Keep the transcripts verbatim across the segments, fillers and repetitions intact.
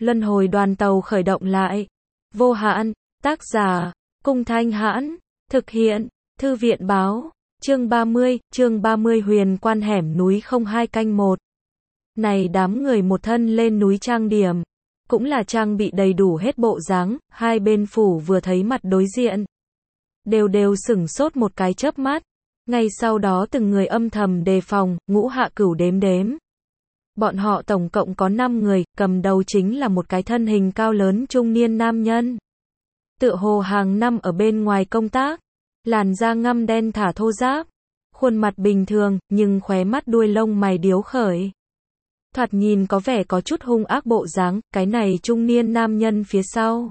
Luân hồi đoàn tàu khởi động lại. Vô hạn, tác giả, Cung Thanh Hãn, thực hiện, Thư viện báo, chương ba mươi, chương ba mươi huyền quan hẻm núi không hai canh một. Này đám người một thân lên núi trang điểm, cũng là trang bị đầy đủ hết bộ dáng, hai bên phủ vừa thấy mặt đối diện. Đều đều sửng sốt một cái chớp mắt, ngay sau đó từng người âm thầm đề phòng, Ngũ Hạ Cửu đếm đếm. Bọn họ tổng cộng có năm người, cầm đầu chính là một cái thân hình cao lớn trung niên nam nhân. Tựa hồ hàng năm ở bên ngoài công tác, làn da ngăm đen thả thô ráp, khuôn mặt bình thường, nhưng khóe mắt đuôi lông mày điếu khởi. Thoạt nhìn có vẻ có chút hung ác bộ dáng, cái này trung niên nam nhân phía sau.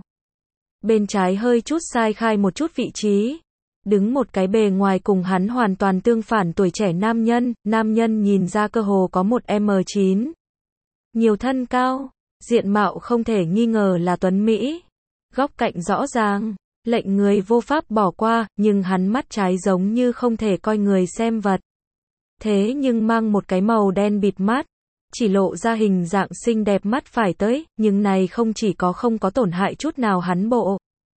Bên trái hơi chút sai khai một chút vị trí. Đứng một cái bề ngoài cùng hắn hoàn toàn tương phản tuổi trẻ nam nhân, nam nhân nhìn ra cơ hồ có một em chín. Nhiều thân cao, diện mạo không thể nghi ngờ là tuấn Mỹ. Góc cạnh rõ ràng, lệnh người vô pháp bỏ qua, nhưng hắn mắt trái giống như không thể coi người xem vật. Thế nhưng mang một cái màu đen bịt mắt, chỉ lộ ra hình dạng xinh đẹp mắt phải tới, nhưng này không chỉ có không có tổn hại chút nào hắn bộ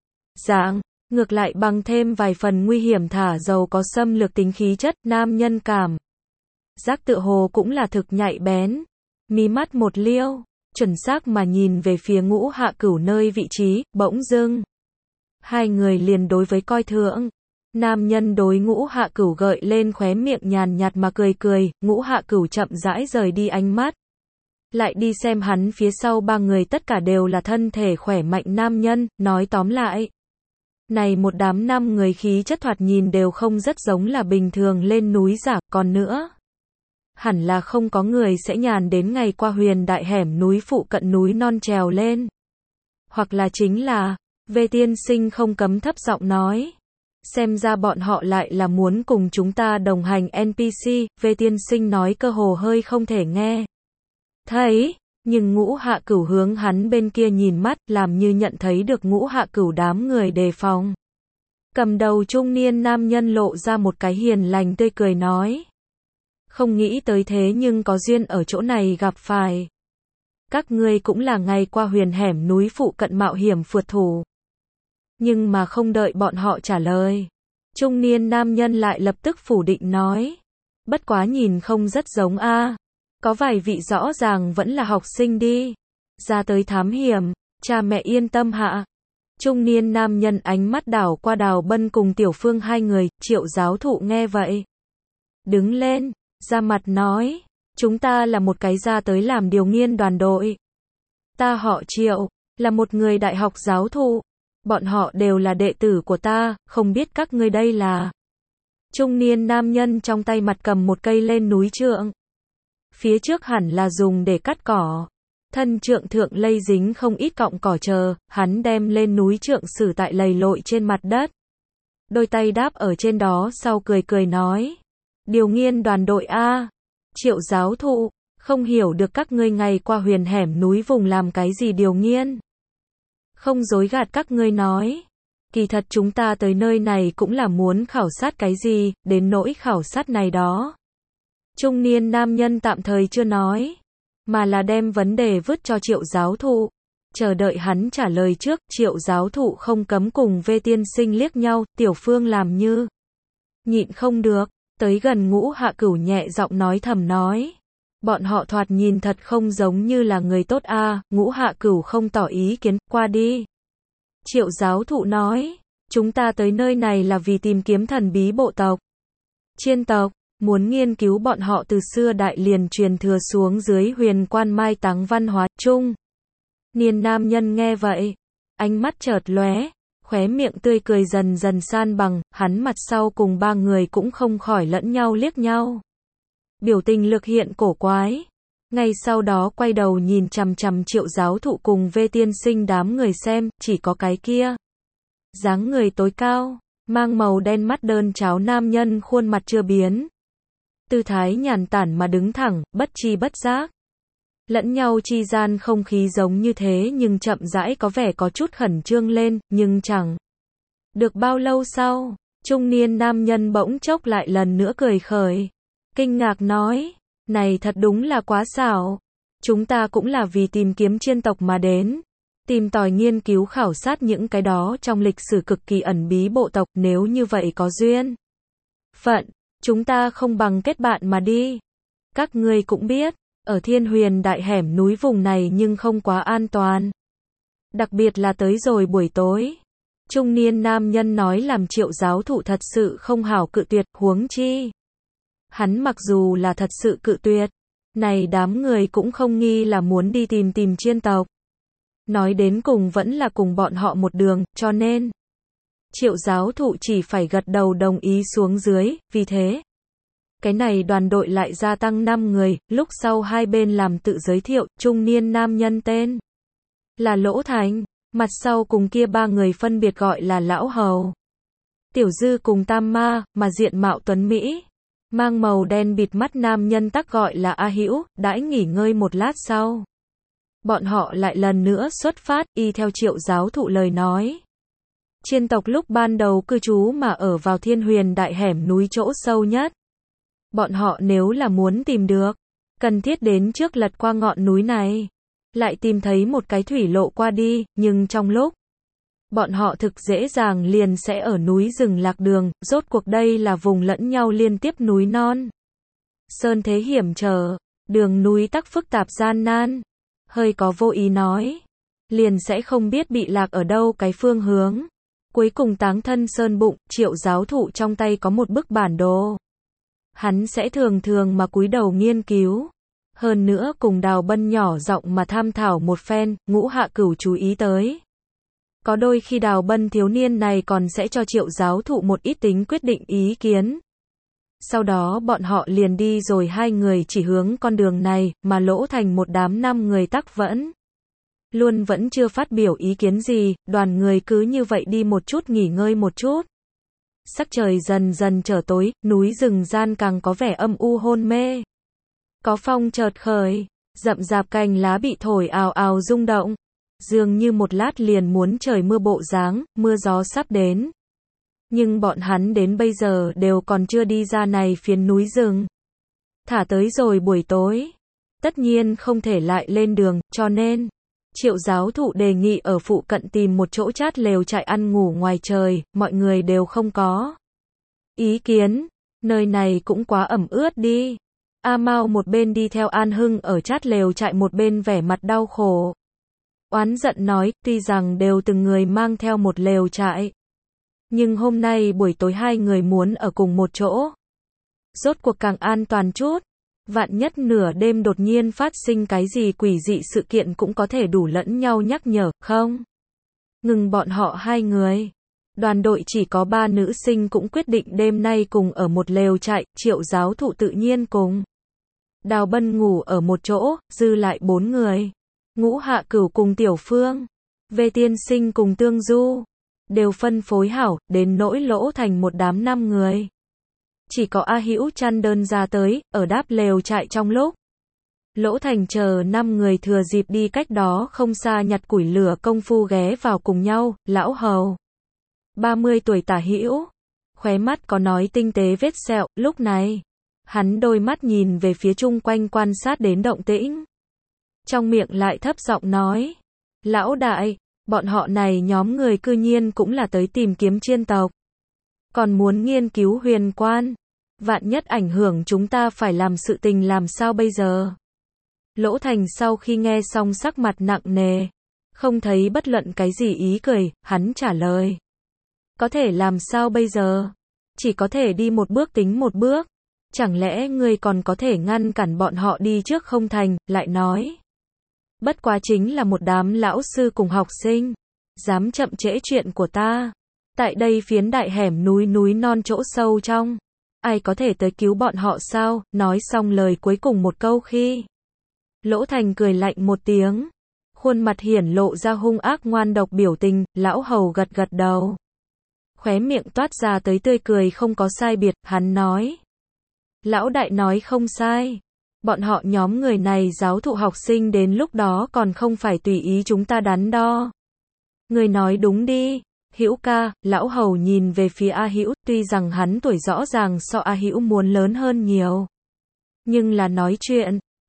dạng, ngược lại bằng thêm vài phần nguy hiểm thả giàu có xâm lược tính khí chất, nam nhân cảm. Giác tựa hồ cũng là thực nhạy bén, mí mắt một liêu, chuẩn xác mà nhìn về phía Ngũ Hạ Cửu nơi vị trí, bỗng dưng. Hai người liền đối với coi thường. Nam nhân đối Ngũ Hạ Cửu gợi lên khóe miệng nhàn nhạt mà cười cười, Ngũ Hạ Cửu chậm rãi rời đi ánh mắt. Lại đi xem hắn phía sau ba người tất cả đều là thân thể khỏe mạnh nam nhân, nói tóm lại. Này một đám năm người khí chất thoạt nhìn đều không rất giống là bình thường lên núi giả, còn nữa. Hẳn là không có người sẽ nhàn đến ngày qua huyền đại hẻm núi phụ cận núi non trèo lên. Hoặc là chính là, Vê tiên sinh không cấm thấp giọng nói. Xem ra bọn họ lại là muốn cùng chúng ta đồng hành en pê xê, Vê tiên sinh nói cơ hồ hơi không thể nghe. Thấy, nhưng Ngũ Hạ Cửu hướng hắn bên kia nhìn mắt, làm như nhận thấy được Ngũ Hạ Cửu đám người đề phòng. Cầm đầu trung niên nam nhân lộ ra một cái hiền lành tươi cười nói. Không nghĩ tới thế nhưng có duyên ở chỗ này gặp phải. Các ngươi cũng là ngày qua huyền hẻm núi phụ cận mạo hiểm phượt thủ. Nhưng mà không đợi bọn họ trả lời. Trung niên nam nhân lại lập tức phủ định nói. Bất quá nhìn không rất giống a. Có vài vị rõ ràng vẫn là học sinh đi. Ra tới thám hiểm, cha mẹ yên tâm hạ. Trung niên nam nhân ánh mắt đảo qua Đào Bân cùng Tiểu Phương hai người, Triệu giáo thụ nghe vậy. Đứng lên, ra mặt nói. Chúng ta là một cái ra tới làm điều nghiên đoàn đội. Ta họ Triệu, là một người đại học giáo thụ. Bọn họ đều là đệ tử của ta, không biết các ngươi đây là. Trung niên nam nhân trong tay mặt cầm một cây lên núi trượng. Phía trước hẳn là dùng để cắt cỏ. Thân trượng thượng lây dính không ít cọng cỏ chờ, hắn đem lên núi trượng xử tại lầy lội trên mặt đất. Đôi tay đáp ở trên đó sau cười cười nói. Điều nghiên đoàn đội A. Triệu giáo thụ, không hiểu được các ngươi ngày qua huyền hẻm núi vùng làm cái gì điều nghiên. Không dối gạt các ngươi nói. Kỳ thật chúng ta tới nơi này cũng là muốn khảo sát cái gì, đến nỗi khảo sát này đó. Trung niên nam nhân tạm thời chưa nói, mà là đem vấn đề vứt cho Triệu giáo thụ. Chờ đợi hắn trả lời trước, Triệu giáo thụ không cấm cùng Vê tiên sinh liếc nhau, Tiểu Phương làm như nhịn không được, tới gần Ngũ Hạ Cửu nhẹ giọng nói thầm nói. Bọn họ thoạt nhìn thật không giống như là người tốt a. À, Ngũ Hạ Cửu không tỏ ý kiến, qua đi. Triệu giáo thụ nói, chúng ta tới nơi này là vì tìm kiếm thần bí bộ tộc. Chiên tộc, muốn nghiên cứu bọn họ từ xưa đại liền truyền thừa xuống dưới huyền quan mai táng văn hóa chung. Niên nam nhân nghe vậy, ánh mắt chợt lóe, khóe miệng tươi cười dần dần san bằng, hắn mặt sau cùng ba người cũng không khỏi lẫn nhau liếc nhau. Biểu tình lực hiện cổ quái. Ngay sau đó quay đầu nhìn chằm chằm Triệu giáo thụ cùng Vê tiên sinh đám người xem, chỉ có cái kia. Dáng người tối cao, mang màu đen mắt đơn cháo nam nhân khuôn mặt chưa biến. Tư thái nhàn tản mà đứng thẳng, bất chi bất giác. Lẫn nhau chi gian không khí giống như thế nhưng chậm rãi có vẻ có chút khẩn trương lên, nhưng chẳng được bao lâu sau, trung niên nam nhân bỗng chốc lại lần nữa cười khởi. Kinh ngạc nói, này thật đúng là quá xảo. Chúng ta cũng là vì tìm kiếm chiên tộc mà đến. Tìm tòi nghiên cứu khảo sát những cái đó trong lịch sử cực kỳ ẩn bí bộ tộc, nếu như vậy có duyên phận, chúng ta không bằng kết bạn mà đi. Các ngươi cũng biết, ở Thiên Huyền Đại hẻm núi vùng này nhưng không quá an toàn. Đặc biệt là tới rồi buổi tối. Trung niên nam nhân nói làm Triệu giáo thụ thật sự không hảo cự tuyệt, huống chi. Hắn mặc dù là thật sự cự tuyệt, này đám người cũng không nghi là muốn đi tìm tìm chiên tộc. Nói đến cùng vẫn là cùng bọn họ một đường, cho nên Triệu giáo thụ chỉ phải gật đầu đồng ý xuống dưới, vì thế cái này đoàn đội lại gia tăng năm người, lúc sau hai bên làm tự giới thiệu, trung niên nam nhân tên là Lỗ Thành, mặt sau cùng kia ba người phân biệt gọi là Lão Hầu, Tiểu Dư cùng Tam Ma, mà diện mạo tuấn Mỹ, mang màu đen bịt mắt nam nhân tắc gọi là A Hữu, đãi nghỉ ngơi một lát sau. Bọn họ lại lần nữa xuất phát, y theo Triệu giáo thụ lời nói. Chiên tộc lúc ban đầu cư trú mà ở vào Thiên Huyền Đại hẻm núi chỗ sâu nhất. Bọn họ nếu là muốn tìm được, cần thiết đến trước lật qua ngọn núi này. Lại tìm thấy một cái thủy lộ qua đi, nhưng trong lúc bọn họ thực dễ dàng liền sẽ ở núi rừng lạc đường, rốt cuộc đây là vùng lẫn nhau liên tiếp núi non. Sơn thế hiểm trở, đường núi tắc phức tạp gian nan. Hơi có vô ý nói, liền sẽ không biết bị lạc ở đâu cái phương hướng. Cuối cùng táng thân sơn bụng, Triệu giáo thụ trong tay có một bức bản đồ. Hắn sẽ thường thường mà cúi đầu nghiên cứu. Hơn nữa cùng Đào Bân nhỏ giọng mà tham thảo một phen, Ngũ Hạ Cửu chú ý tới. Có đôi khi Đào Bân thiếu niên này còn sẽ cho Triệu giáo thụ một ít tính quyết định ý kiến. Sau đó bọn họ liền đi rồi hai người chỉ hướng con đường này, mà Lỗ Thành một đám năm người tắc vẫn. Luôn vẫn chưa phát biểu ý kiến gì, đoàn người cứ như vậy đi một chút nghỉ ngơi một chút. Sắc trời dần dần trở tối, núi rừng gian càng có vẻ âm u hôn mê. Có phong chợt khởi, rậm rạp cành lá bị thổi ào ào rung động. Dường như một lát liền muốn trời mưa bộ dáng, mưa gió sắp đến. Nhưng bọn hắn đến bây giờ đều còn chưa đi ra này phiến núi rừng. Thả tới rồi buổi tối. Tất nhiên không thể lại lên đường, cho nên Triệu giáo thụ đề nghị ở phụ cận tìm một chỗ chát lều trại ăn ngủ ngoài trời, mọi người đều không có ý kiến, nơi này cũng quá ẩm ướt đi. A Mao một bên đi theo An Hưng ở chát lều trại một bên vẻ mặt đau khổ. Oán giận nói, tuy rằng đều từng người mang theo một lều trại. Nhưng hôm nay buổi tối hai người muốn ở cùng một chỗ. Rốt cuộc càng an toàn chút. Vạn nhất nửa đêm đột nhiên phát sinh cái gì quỷ dị sự kiện cũng có thể đủ lẫn nhau nhắc nhở, không? Ngừng bọn họ hai người. Đoàn đội chỉ có ba nữ sinh cũng quyết định đêm nay cùng ở một lều trại, Triệu giáo thụ tự nhiên cùng. Đào Bân ngủ ở một chỗ, dư lại bốn người. Ngũ Hạ Cửu cùng Tiểu Phương. Về Tiên Sinh cùng Tương Du. Đều phân phối hảo, đến nỗi Lỗ Thành một đám năm người. Chỉ có A Hữu chăn đơn ra tới, ở đáp lều trại trong lúc. Lỗ Thành chờ năm người thừa dịp đi cách đó không xa nhặt củi lửa công phu ghé vào cùng nhau, Lão Hầu. ba mươi tuổi tả hữu. Khóe mắt có nói tinh tế vết sẹo, lúc này. Hắn đôi mắt nhìn về phía chung quanh quan sát đến động tĩnh. Trong miệng lại thấp giọng nói. Lão đại, bọn họ này nhóm người cư nhiên cũng là tới tìm kiếm chiên tộc. Còn muốn nghiên cứu huyền quan. Vạn nhất ảnh hưởng chúng ta phải làm sự tình làm sao bây giờ? Lỗ Thành sau khi nghe xong sắc mặt nặng nề. Không thấy bất luận cái gì ý cười, hắn trả lời. Có thể làm sao bây giờ? Chỉ có thể đi một bước tính một bước. Chẳng lẽ ngươi còn có thể ngăn cản bọn họ đi trước không thành, lại nói. Bất quá chính là một đám lão sư cùng học sinh. Dám chậm trễ chuyện của ta. Tại đây phiến đại hẻm núi núi non chỗ sâu trong. Ai có thể tới cứu bọn họ sao? Nói xong lời cuối cùng một câu khi. Lỗ Thành cười lạnh một tiếng. Khuôn mặt hiển lộ ra hung ác ngoan độc biểu tình, Lão Hầu gật gật đầu. Khóe miệng toát ra tới tươi cười không có sai biệt, hắn nói. Lão đại nói không sai. Bọn họ nhóm người này giáo thụ học sinh đến lúc đó còn không phải tùy ý chúng ta đắn đo. Người nói đúng đi. Hữu ca, Lão Hầu nhìn về phía A Hữu, tuy rằng hắn tuổi rõ ràng so A Hữu muốn lớn hơn nhiều. Nhưng là nói chuyện,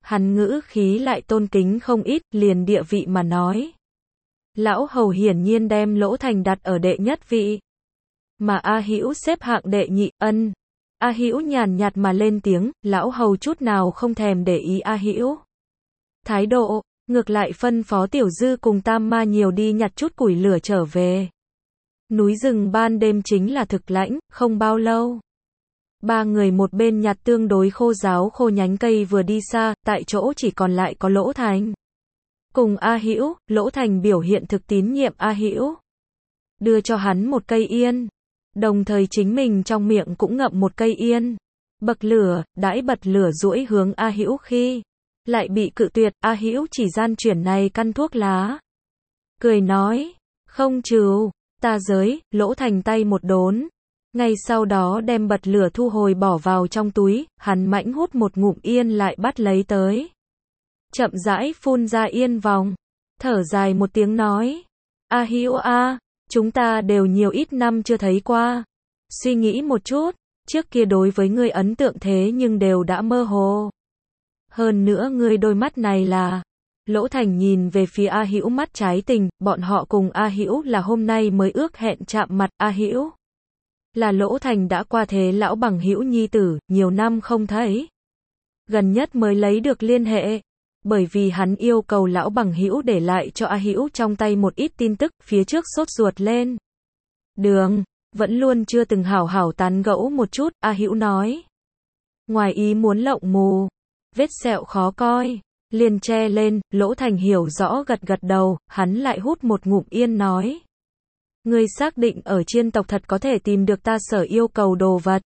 Hắn ngữ khí lại tôn kính không ít, liền địa vị mà nói. Lão Hầu hiển nhiên đem Lỗ Thành đặt ở đệ nhất vị. Mà A Hữu xếp hạng đệ nhị, ân. A Hữu nhàn nhạt mà lên tiếng, Lão Hầu chút nào không thèm để ý A Hữu thái độ, ngược lại phân phó Tiểu Dư cùng Tam Ma nhiều đi nhặt chút củi lửa trở về. Núi rừng ban đêm chính là thực lãnh, không bao lâu. Ba người một bên nhặt tương đối khô ráo khô nhánh cây vừa đi xa, tại chỗ chỉ còn lại có Lỗ Thành. Cùng A Hữu, Lỗ Thành biểu hiện thực tín nhiệm A Hữu. Đưa cho hắn một cây yên. Đồng thời chính mình trong miệng cũng ngậm một cây yên. Bậc lửa, đãi bật lửa duỗi hướng A Hữu khi lại bị cự tuyệt, A Hữu chỉ gian chuyển này căn thuốc lá. Cười nói, không trừ, ta giới, Lỗ Thành tay một đốn. Ngay sau đó đem bật lửa thu hồi bỏ vào trong túi, hắn mãnh hút một ngụm yên lại bắt lấy tới. Chậm rãi phun ra yên vòng. Thở dài một tiếng nói, A Hữu a, chúng ta đều nhiều ít năm chưa thấy qua. Suy nghĩ một chút, trước kia đối với ngươi ấn tượng thế nhưng đều đã mơ hồ. Hơn nữa ngươi đôi mắt này là... Lỗ Thành nhìn về phía A Hữu mắt trái tình, bọn họ cùng A Hữu là hôm nay mới ước hẹn chạm mặt. A Hữu là Lỗ Thành đã qua thế lão bằng hữu nhi tử, nhiều năm không thấy. Gần nhất mới lấy được liên hệ, bởi vì hắn yêu cầu lão bằng hữu để lại cho A Hữu trong tay một ít tin tức, phía trước sốt ruột lên. Đường, vẫn luôn chưa từng hảo hảo tán gẫu một chút, A Hữu nói. Ngoài ý muốn lộng mù, vết sẹo khó coi, liền che lên, Lỗ Thành hiểu rõ gật gật đầu, hắn lại hút một ngụm yên nói. Ngươi xác định ở chiên tộc thật có thể tìm được ta sở yêu cầu đồ vật.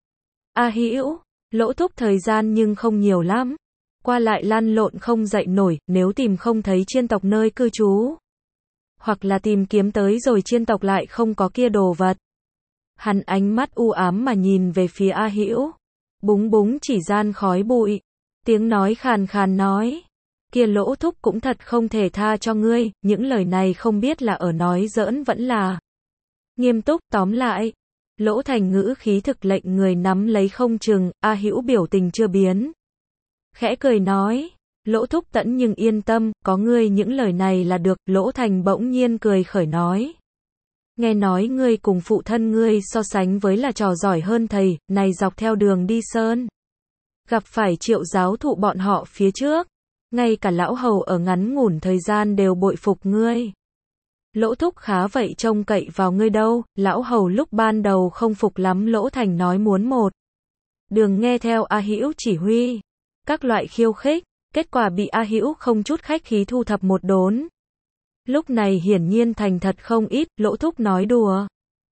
A Hữu, Lỗ thúc thời gian nhưng không nhiều lắm. Qua lại lăn lộn không dậy nổi, nếu tìm không thấy chiên tộc nơi cư trú. Hoặc là tìm kiếm tới rồi chiên tộc lại không có kia đồ vật. Hắn ánh mắt u ám mà nhìn về phía A Hữu. Búng búng chỉ gian khói bụi. Tiếng nói khàn khàn nói. Kia Lỗ thúc cũng thật không thể tha cho ngươi, những lời này không biết là ở nói giỡn vẫn là nghiêm túc. Tóm lại, Lỗ Thành ngữ khí thực lệnh người nắm lấy không chừng. A Hữu biểu tình chưa biến, khẽ cười nói, Lỗ thúc tẫn nhưng yên tâm, có ngươi những lời này là được. Lỗ Thành bỗng nhiên cười khởi nói, nghe nói ngươi cùng phụ thân ngươi so sánh với là trò giỏi hơn thầy, này dọc theo đường đi sơn, gặp phải Triệu giáo thụ bọn họ phía trước, ngay cả lão hầu ở ngắn ngủn thời gian đều bội phục ngươi. Lỗ thúc khá vậy trông cậy vào ngươi đâu. Lão hầu lúc ban đầu không phục lắm. Lỗ Thành nói muốn một đường nghe theo A Hữu chỉ huy, các loại khiêu khích, kết quả bị A Hữu không chút khách khí thu thập một đốn. Lúc này hiển nhiên thành thật không ít. Lỗ thúc nói đùa.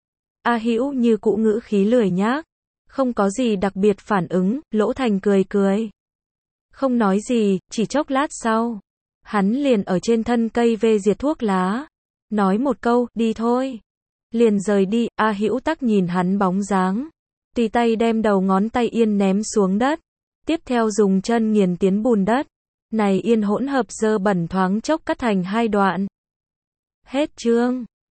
A Hữu như cũ ngữ khí lười nhác, không có gì đặc biệt phản ứng. Lỗ Thành cười cười, không nói gì. Chỉ chốc lát sau, hắn liền ở trên thân cây vê diệt thuốc lá, nói một câu, đi thôi, liền rời đi. A Hữu tắc nhìn hắn bóng dáng, tùy tay đem đầu ngón tay yên ném xuống đất, tiếp theo dùng chân nghiền tiến bùn đất. Này yên hỗn hợp dơ bẩn thoáng chốc cắt thành hai đoạn. Hết chương.